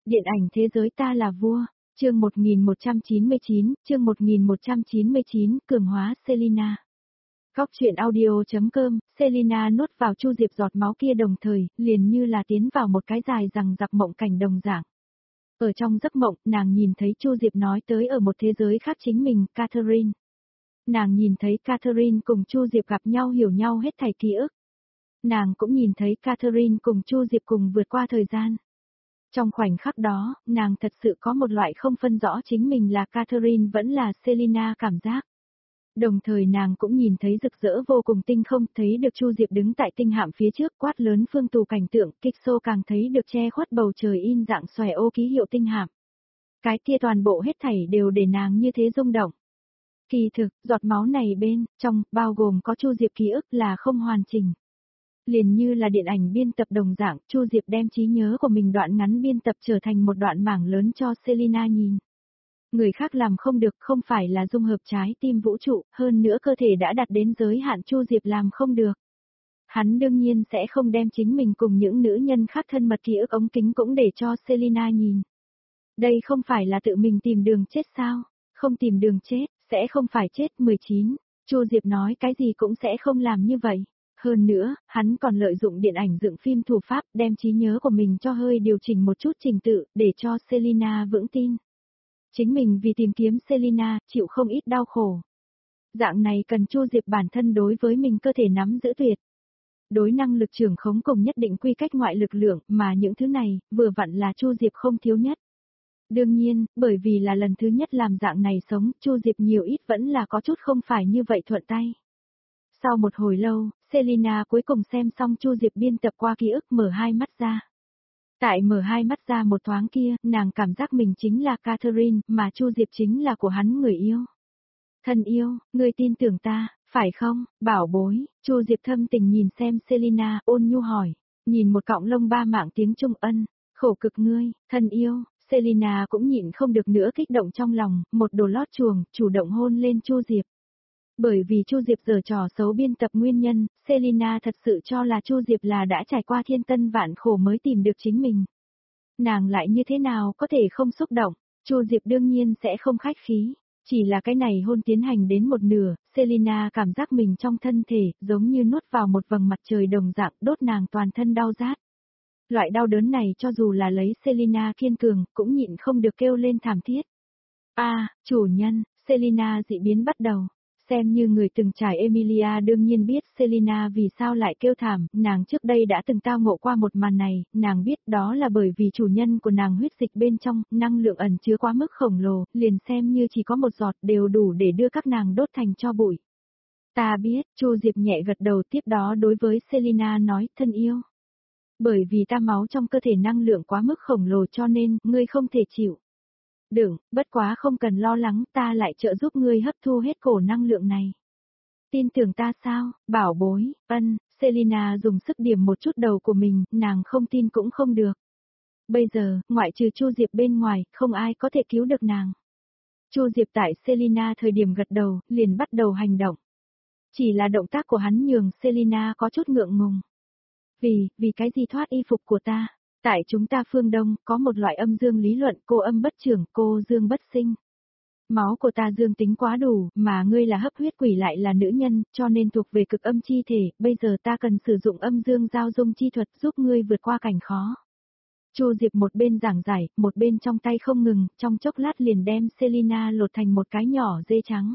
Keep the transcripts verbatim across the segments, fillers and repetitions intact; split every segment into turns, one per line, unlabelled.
Điện ảnh thế giới ta là vua, chương một nghìn một trăm chín mươi chín, chương một nghìn một trăm chín mươi chín, cường hóa Selina. Góc truyện audio.com, Selina nuốt vào Chu Diệp giọt máu kia đồng thời, liền như là tiến vào một cái dài rằng giặc mộng cảnh đồng dạng. Ở trong giấc mộng, nàng nhìn thấy Chu Diệp nói tới ở một thế giới khác chính mình, Catherine. Nàng nhìn thấy Catherine cùng Chu Diệp gặp nhau hiểu nhau hết thảy ký ức. Nàng cũng nhìn thấy Catherine cùng Chu Diệp cùng vượt qua thời gian. Trong khoảnh khắc đó, nàng thật sự có một loại không phân rõ chính mình là Catherine vẫn là Selina cảm giác. Đồng thời nàng cũng nhìn thấy rực rỡ vô cùng tinh không, thấy được Chu Diệp đứng tại tinh hạm phía trước quát lớn phương tù cảnh tượng, kích xô càng thấy được che khuất bầu trời in dạng xòe ô ký hiệu tinh hạm. Cái kia toàn bộ hết thảy đều để nàng như thế rung động. Kỳ thực, giọt máu này bên, trong, bao gồm có Chu Diệp ký ức là không hoàn chỉnh. Liền như là điện ảnh biên tập đồng dạng, Chu Diệp đem trí nhớ của mình đoạn ngắn biên tập trở thành một đoạn mảng lớn cho Selina nhìn. Người khác làm không được, không phải là dung hợp trái tim vũ trụ, hơn nữa cơ thể đã đạt đến giới hạn, Chu Diệp làm không được. Hắn đương nhiên sẽ không đem chính mình cùng những nữ nhân khác thân mật ký ức ống kính cũng để cho Selina nhìn. Đây không phải là tự mình tìm đường chết sao? Không tìm đường chết, sẽ không phải chết. mười chín, Chu Diệp nói cái gì cũng sẽ không làm như vậy. Hơn nữa, hắn còn lợi dụng điện ảnh dựng phim thủ pháp, đem trí nhớ của mình cho hơi điều chỉnh một chút trình tự, để cho Selina vững tin. Chính mình vì tìm kiếm Selina, chịu không ít đau khổ. Dạng này cần Chu Diệp bản thân đối với mình cơ thể nắm giữ tuyệt. Đối năng lực trưởng khống cùng nhất định quy cách ngoại lực lượng, mà những thứ này, vừa vặn là Chu Diệp không thiếu nhất. Đương nhiên, bởi vì là lần thứ nhất làm dạng này sống, Chu Diệp nhiều ít vẫn là có chút không phải như vậy thuận tay. Sau một hồi lâu, Selina cuối cùng xem xong Chu Diệp biên tập qua ký ức, mở hai mắt ra. Tại mở hai mắt ra một thoáng kia, nàng cảm giác mình chính là Catherine, mà Chu Diệp chính là của hắn người yêu. Thân yêu, ngươi tin tưởng ta, phải không, bảo bối? Chu Diệp thâm tình nhìn xem Selina, ôn nhu hỏi, nhìn một cọng lông ba mạng tiếng Trung ân, khổ cực ngươi, thân yêu. Selina cũng nhịn không được nữa kích động trong lòng, một đồ lót chuồng, chủ động hôn lên Chu Diệp. Bởi vì Chu Diệp giở trò xấu biên tập nguyên nhân, Selina thật sự cho là Chu Diệp là đã trải qua thiên tân vạn khổ mới tìm được chính mình. Nàng lại như thế nào có thể không xúc động, Chu Diệp đương nhiên sẽ không khách khí, chỉ là cái này hôn tiến hành đến một nửa, Selina cảm giác mình trong thân thể, giống như nuốt vào một vầng mặt trời đồng dạng, đốt nàng toàn thân đau rát. Loại đau đớn này cho dù là lấy Selina kiên cường, cũng nhịn không được kêu lên thảm thiết. A, à, chủ nhân, Selina dị biến bắt đầu. Xem như người từng trải Emilia đương nhiên biết Selina vì sao lại kêu thảm, nàng trước đây đã từng tao ngộ qua một màn này, nàng biết đó là bởi vì chủ nhân của nàng huyết dịch bên trong, năng lượng ẩn chứa quá mức khổng lồ, liền xem như chỉ có một giọt đều đủ để đưa các nàng đốt thành tro bụi. Ta biết, Chu Diệp nhẹ gật đầu, tiếp đó đối với Selina nói, thân yêu. Bởi vì ta máu trong cơ thể năng lượng quá mức khổng lồ cho nên, ngươi không thể chịu. Đừng, bất quá không cần lo lắng, ta lại trợ giúp ngươi hấp thu hết cổ năng lượng này. Tin tưởng ta sao, bảo bối, ân, Selina dùng sức điểm một chút đầu của mình, nàng không tin cũng không được. Bây giờ, ngoại trừ Chu Diệp bên ngoài, không ai có thể cứu được nàng. Chu Diệp tại Selina thời điểm gật đầu, liền bắt đầu hành động. Chỉ là động tác của hắn nhường Selina có chút ngượng ngùng. Vì, vì cái gì thoát y phục của ta? Tại chúng ta phương Đông, có một loại âm dương lý luận, cô âm bất trưởng, cô dương bất sinh. Máu của ta dương tính quá đủ, mà ngươi là hấp huyết quỷ lại là nữ nhân, cho nên thuộc về cực âm chi thể, bây giờ ta cần sử dụng âm dương giao dung chi thuật giúp ngươi vượt qua cảnh khó. Chu Diệp một bên giảng giải, một bên trong tay không ngừng, trong chốc lát liền đem Selina lột thành một cái nhỏ dê trắng.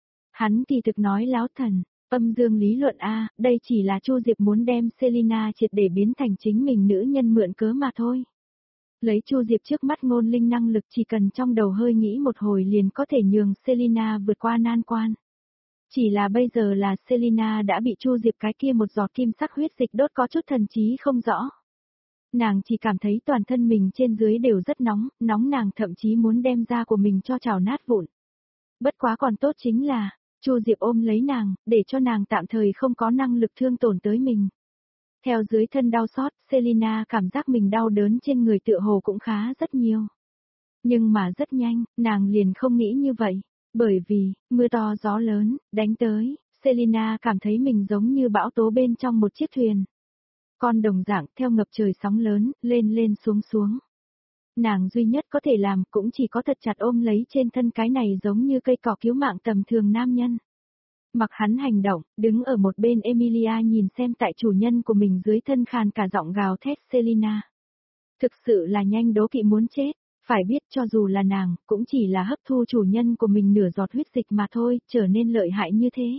Hắn kỳ thực nói láo thần. Âm dương lý luận A, đây chỉ là Chu Diệp muốn đem Selina triệt để biến thành chính mình nữ nhân mượn cớ mà thôi. Lấy Chu Diệp trước mắt ngôn linh năng lực chỉ cần trong đầu hơi nghĩ một hồi liền có thể nhường Selina vượt qua nan quan. Chỉ là bây giờ là Selina đã bị Chu Diệp cái kia một giọt kim sắc huyết dịch đốt có chút thần trí không rõ. Nàng chỉ cảm thấy toàn thân mình trên dưới đều rất nóng, nóng nàng thậm chí muốn đem da của mình cho chảo nát vụn. Bất quá còn tốt chính là, Chu Diệp ôm lấy nàng, để cho nàng tạm thời không có năng lực thương tổn tới mình. Theo dưới thân đau xót, Selina cảm giác mình đau đớn trên người tựa hồ cũng khá rất nhiều. Nhưng mà rất nhanh, nàng liền không nghĩ như vậy. Bởi vì, mưa to gió lớn, đánh tới, Selina cảm thấy mình giống như bão tố bên trong một chiếc thuyền. Con đồng dạng theo ngập trời sóng lớn, lên lên xuống xuống. nàng duy nhất có thể làm cũng chỉ có thật chặt ôm lấy trên thân cái này giống như cây cỏ cứu mạng tầm thường nam nhân. Mặc hắn hành động, đứng ở một bên Emilia nhìn xem tại chủ nhân của mình dưới thân khàn cả giọng gào thét Selina. Thực sự là nhanh đố kỵ muốn chết, phải biết cho dù là nàng, cũng chỉ là hấp thu chủ nhân của mình nửa giọt huyết dịch mà thôi, trở nên lợi hại như thế.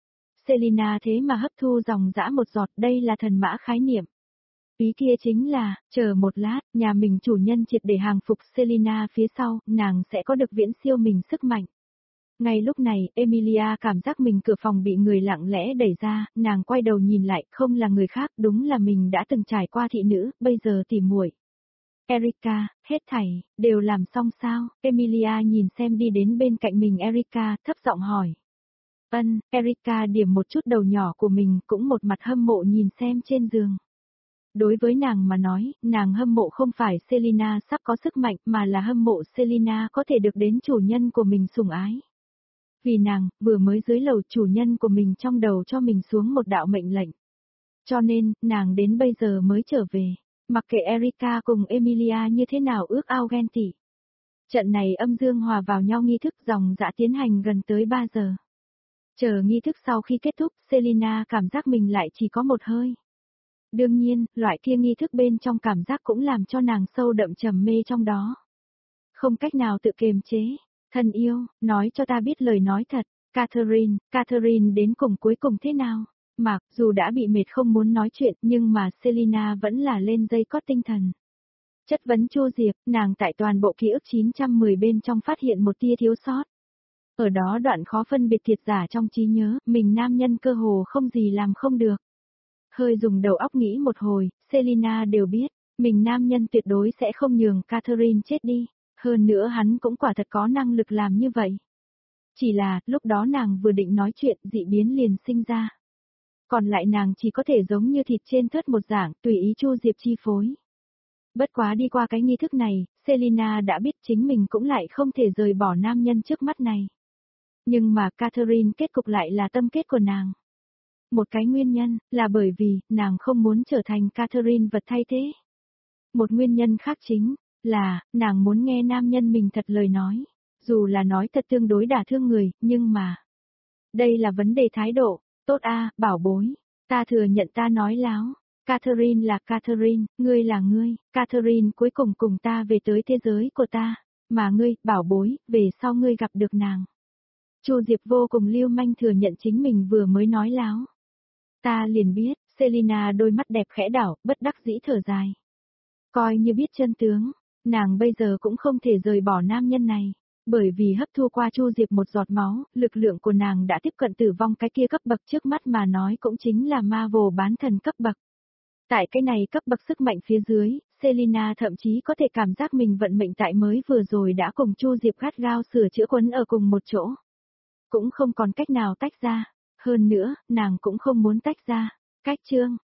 Selina thế mà hấp thu dòng dã một giọt, đây là thần mã khái niệm. Ý kia chính là, chờ một lát, nhà mình chủ nhân triệt để hàng phục Selina phía sau, nàng sẽ có được viễn siêu mình sức mạnh. Ngay lúc này, Emilia cảm giác mình cửa phòng bị người lặng lẽ đẩy ra, nàng quay đầu nhìn lại, không là người khác, đúng là mình đã từng trải qua thị nữ, bây giờ tỉ muội. Erika, hết thảy, đều làm xong sao? Emilia nhìn xem đi đến bên cạnh mình Erika, thấp giọng hỏi. Ân, Erika điểm một chút đầu nhỏ của mình, cũng một mặt hâm mộ nhìn xem trên giường. Đối với nàng mà nói, nàng hâm mộ không phải Selina sắp có sức mạnh mà là hâm mộ Selina có thể được đến chủ nhân của mình sủng ái. Vì nàng, vừa mới dưới lầu chủ nhân của mình trong đầu cho mình xuống một đạo mệnh lệnh. Cho nên, nàng đến bây giờ mới trở về. Mặc kệ Erika cùng Emilia như thế nào ước ao ghen tị. Trận này âm dương hòa vào nhau nghi thức dòng dã tiến hành gần tới ba giờ. Chờ nghi thức sau khi kết thúc, Selina cảm giác mình lại chỉ có một hơi. Đương nhiên, loại kia nghi thức bên trong cảm giác cũng làm cho nàng sâu đậm trầm mê trong đó. Không cách nào tự kiềm chế. Thân yêu, nói cho ta biết lời nói thật. Catherine, Catherine đến cùng cuối cùng thế nào? Mặc dù đã bị mệt không muốn nói chuyện nhưng mà Selina vẫn là lên dây cót tinh thần. Chất vấn Chu Diệp, nàng tại toàn bộ ký ức chín trăm mười bên trong phát hiện một tia thiếu sót. Ở đó đoạn khó phân biệt thiệt giả trong trí nhớ, mình nam nhân cơ hồ không gì làm không được. Hơi dùng đầu óc nghĩ một hồi, Selina đều biết, mình nam nhân tuyệt đối sẽ không nhường Catherine chết đi, hơn nữa hắn cũng quả thật có năng lực làm như vậy. Chỉ là, lúc đó nàng vừa định nói chuyện, dị biến liền sinh ra. Còn lại nàng chỉ có thể giống như thịt trên thớt một dạng, tùy ý Chu Diệp chi phối. Bất quá đi qua cái nghi thức này, Selina đã biết chính mình cũng lại không thể rời bỏ nam nhân trước mắt này. Nhưng mà Catherine kết cục lại là tâm kết của nàng. Một cái nguyên nhân, là bởi vì, nàng không muốn trở thành Catherine vật thay thế. Một nguyên nhân khác chính, là, nàng muốn nghe nam nhân mình thật lời nói. Dù là nói thật tương đối đả thương người, nhưng mà... Đây là vấn đề thái độ. Tốt a, bảo bối. Ta thừa nhận ta nói láo. Catherine là Catherine, ngươi là ngươi. Catherine cuối cùng cùng ta về tới thế giới của ta. Mà ngươi, bảo bối, về sau ngươi gặp được nàng. Chu Diệp vô cùng lưu manh thừa nhận chính mình vừa mới nói láo. Ta liền biết, Selina đôi mắt đẹp khẽ đảo, bất đắc dĩ thở dài. Coi như biết chân tướng, nàng bây giờ cũng không thể rời bỏ nam nhân này. Bởi vì hấp thu qua Chu Diệp một giọt máu, lực lượng của nàng đã tiếp cận tử vong, cái kia cấp bậc trước mắt mà nói cũng chính là Marvel bán thần cấp bậc. Tại cái này cấp bậc sức mạnh phía dưới, Selina thậm chí có thể cảm giác mình vận mệnh tại mới vừa rồi đã cùng Chu Diệp gắt gao sửa chữa quấn ở cùng một chỗ. Cũng không còn cách nào tách ra. Hơn nữa, nàng cũng không muốn tách ra. Cách chương.